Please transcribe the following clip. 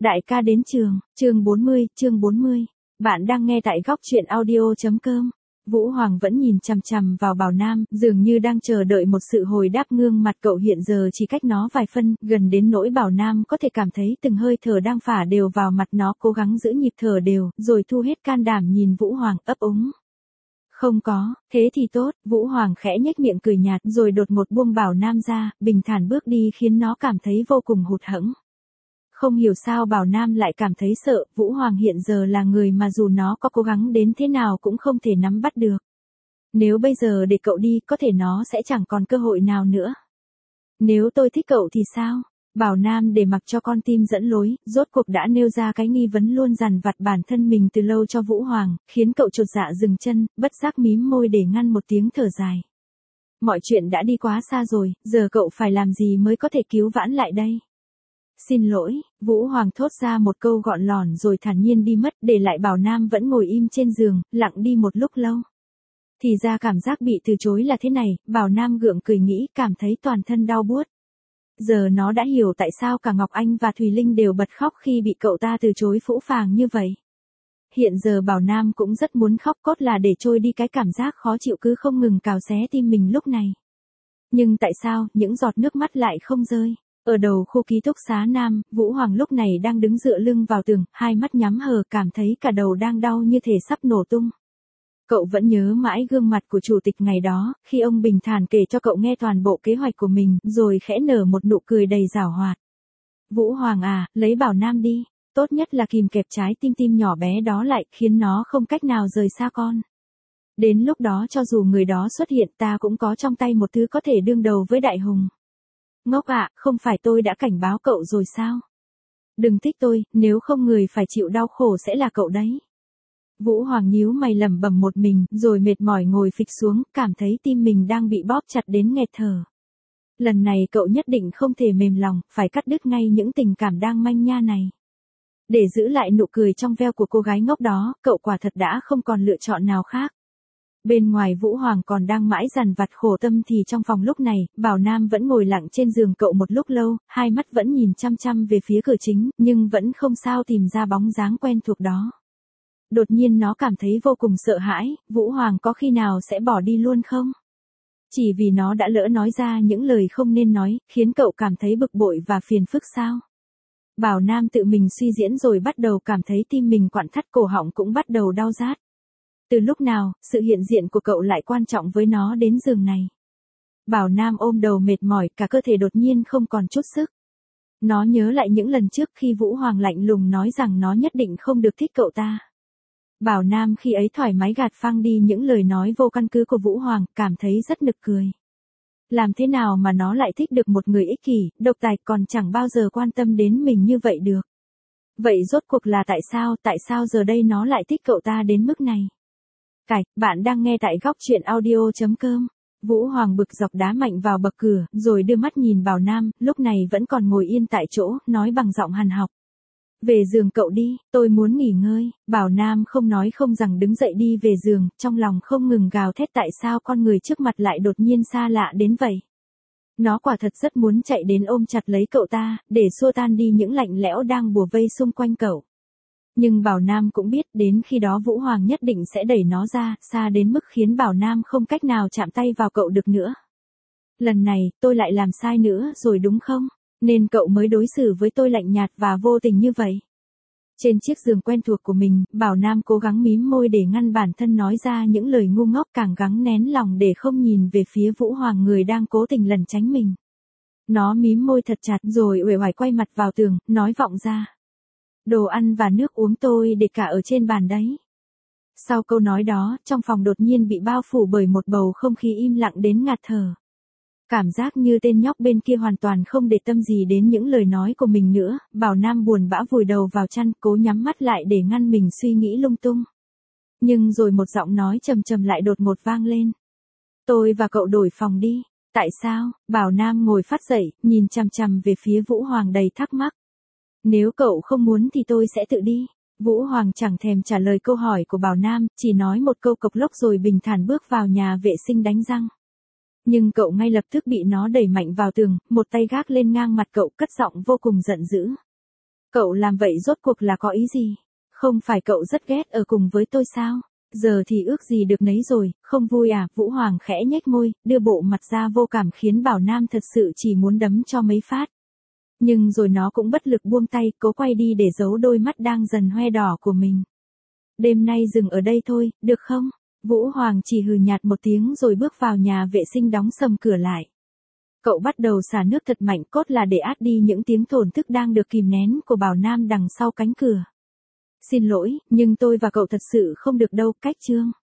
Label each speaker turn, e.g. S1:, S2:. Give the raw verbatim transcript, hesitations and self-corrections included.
S1: Đại ca đến trường, chương bốn mươi, chương bốn mươi. Bạn đang nghe tại góc truyện audio.com. Vũ Hoàng vẫn nhìn chằm chằm vào Bảo Nam, dường như đang chờ đợi một sự hồi đáp. Gương mặt cậu hiện giờ chỉ cách nó vài phân, gần đến nỗi Bảo Nam có thể cảm thấy từng hơi thở đang phả đều vào mặt nó, cố gắng giữ nhịp thở đều, rồi thu hết can đảm nhìn Vũ Hoàng, ấp úng. Không có, thế thì tốt. Vũ Hoàng khẽ nhếch miệng cười nhạt, rồi đột ngột buông Bảo Nam ra, bình thản bước đi khiến nó cảm thấy vô cùng hụt hẫng. Không hiểu sao Bảo Nam lại cảm thấy sợ, Vũ Hoàng hiện giờ là người mà dù nó có cố gắng đến thế nào cũng không thể nắm bắt được. Nếu bây giờ để cậu đi, có thể nó sẽ chẳng còn cơ hội nào nữa. Nếu tôi thích cậu thì sao? Bảo Nam để mặc cho con tim dẫn lối, rốt cuộc đã nêu ra cái nghi vấn luôn dằn vặt bản thân mình từ lâu cho Vũ Hoàng, khiến cậu chột dạ dừng chân, bất giác mím môi để ngăn một tiếng thở dài. Mọi chuyện đã đi quá xa rồi, giờ cậu phải làm gì mới có thể cứu vãn lại đây? Xin lỗi, Vũ Hoàng thốt ra một câu gọn lỏn rồi thản nhiên đi mất, để lại Bảo Nam vẫn ngồi im trên giường, lặng đi một lúc lâu. Thì ra cảm giác bị từ chối là thế này, Bảo Nam gượng cười nghĩ, cảm thấy toàn thân đau buốt. Giờ nó đã hiểu tại sao cả Ngọc Anh và Thùy Linh đều bật khóc khi bị cậu ta từ chối phũ phàng như vậy. Hiện giờ Bảo Nam cũng rất muốn khóc, cốt là để trôi đi cái cảm giác khó chịu cứ không ngừng cào xé tim mình lúc này. Nhưng tại sao, những giọt nước mắt lại không rơi? Ở đầu khu ký túc xá Nam, Vũ Hoàng lúc này đang đứng dựa lưng vào tường, hai mắt nhắm hờ, cảm thấy cả đầu đang đau như thể sắp nổ tung. Cậu vẫn nhớ mãi gương mặt của chủ tịch ngày đó, khi ông bình thản kể cho cậu nghe toàn bộ kế hoạch của mình, rồi khẽ nở một nụ cười đầy giảo hoạt. Vũ Hoàng à, lấy Bảo Nam đi, tốt nhất là kìm kẹp trái tim tim nhỏ bé đó lại, khiến nó không cách nào rời xa con. Đến lúc đó cho dù người đó xuất hiện, ta cũng có trong tay một thứ có thể đương đầu với Đại Hùng. Ngốc ạ, à, không phải tôi đã cảnh báo cậu rồi sao? Đừng thích tôi, nếu không người phải chịu đau khổ sẽ là cậu đấy. Vũ Hoàng nhíu mày lẩm bẩm một mình, rồi mệt mỏi ngồi phịch xuống, cảm thấy tim mình đang bị bóp chặt đến nghẹt thở. Lần này cậu nhất định không thể mềm lòng, phải cắt đứt ngay những tình cảm đang manh nha này. Để giữ lại nụ cười trong veo của cô gái ngốc đó, cậu quả thật đã không còn lựa chọn nào khác. Bên ngoài Vũ Hoàng còn đang mãi dằn vặt khổ tâm thì trong phòng lúc này, Bảo Nam vẫn ngồi lặng trên giường cậu một lúc lâu, hai mắt vẫn nhìn chăm chăm về phía cửa chính, nhưng vẫn không sao tìm ra bóng dáng quen thuộc đó. Đột nhiên nó cảm thấy vô cùng sợ hãi, Vũ Hoàng có khi nào sẽ bỏ đi luôn không? Chỉ vì nó đã lỡ nói ra những lời không nên nói, khiến cậu cảm thấy bực bội và phiền phức sao? Bảo Nam tự mình suy diễn rồi bắt đầu cảm thấy tim mình quặn thắt, cổ họng cũng bắt đầu đau rát. Từ lúc nào, sự hiện diện của cậu lại quan trọng với nó đến giường này? Bảo Nam ôm đầu mệt mỏi, cả cơ thể đột nhiên không còn chút sức. Nó nhớ lại những lần trước khi Vũ Hoàng lạnh lùng nói rằng nó nhất định không được thích cậu ta. Bảo Nam khi ấy thoải mái gạt phăng đi những lời nói vô căn cứ của Vũ Hoàng, cảm thấy rất nực cười. Làm thế nào mà nó lại thích được một người ích kỷ, độc tài, còn chẳng bao giờ quan tâm đến mình như vậy được? Vậy rốt cuộc là tại sao, tại sao giờ đây nó lại thích cậu ta đến mức này? Cạch, bạn đang nghe tại góc truyện audio.com. Vũ Hoàng bực dọc đá mạnh vào bậc cửa, rồi đưa mắt nhìn Bảo Nam, lúc này vẫn còn ngồi yên tại chỗ, nói bằng giọng hằn học. Về giường cậu đi, tôi muốn nghỉ ngơi. Bảo Nam không nói không rằng đứng dậy đi về giường, trong lòng không ngừng gào thét tại sao con người trước mặt lại đột nhiên xa lạ đến vậy. Nó quả thật rất muốn chạy đến ôm chặt lấy cậu ta, để xua tan đi những lạnh lẽo đang bủa vây xung quanh cậu. Nhưng Bảo Nam cũng biết đến khi đó Vũ Hoàng nhất định sẽ đẩy nó ra, xa đến mức khiến Bảo Nam không cách nào chạm tay vào cậu được nữa. Lần này, tôi lại làm sai nữa rồi đúng không? Nên cậu mới đối xử với tôi lạnh nhạt và vô tình như vậy. Trên chiếc giường quen thuộc của mình, Bảo Nam cố gắng mím môi để ngăn bản thân nói ra những lời ngu ngốc, càng gắng nén lòng để không nhìn về phía Vũ Hoàng người đang cố tình lẩn tránh mình. Nó mím môi thật chặt rồi uể oải quay mặt vào tường, nói vọng ra. Đồ ăn và nước uống tôi để cả ở trên bàn đấy. Sau câu nói đó, trong phòng đột nhiên bị bao phủ bởi một bầu không khí im lặng đến ngạt thở. Cảm giác như tên nhóc bên kia hoàn toàn không để tâm gì đến những lời nói của mình nữa, Bảo Nam buồn bã vùi đầu vào chăn, cố nhắm mắt lại để ngăn mình suy nghĩ lung tung. Nhưng rồi một giọng nói trầm trầm lại đột ngột vang lên. Tôi và cậu đổi phòng đi. Tại sao? Bảo Nam ngồi phát dậy, nhìn chằm chằm về phía Vũ Hoàng đầy thắc mắc. Nếu cậu không muốn thì tôi sẽ tự đi. Vũ Hoàng chẳng thèm trả lời câu hỏi của Bảo Nam, chỉ nói một câu cộc lốc rồi bình thản bước vào nhà vệ sinh đánh răng. Nhưng cậu ngay lập tức bị nó đẩy mạnh vào tường, một tay gác lên ngang mặt cậu, cất giọng vô cùng giận dữ. Cậu làm vậy rốt cuộc là có ý gì? Không phải cậu rất ghét ở cùng với tôi sao? Giờ thì ước gì được nấy rồi, không vui à? Vũ Hoàng khẽ nhếch môi, đưa bộ mặt ra vô cảm khiến Bảo Nam thật sự chỉ muốn đấm cho mấy phát. Nhưng rồi nó cũng bất lực buông tay, cố quay đi để giấu đôi mắt đang dần hoe đỏ của mình. Đêm nay dừng ở đây thôi, được không? Vũ Hoàng chỉ hừ nhạt một tiếng rồi bước vào nhà vệ sinh đóng sầm cửa lại. Cậu bắt đầu xả nước thật mạnh, cốt là để át đi những tiếng thổn thức đang được kìm nén của Bảo Nam đằng sau cánh cửa. Xin lỗi, nhưng tôi và cậu thật sự không được đâu, cách Trương.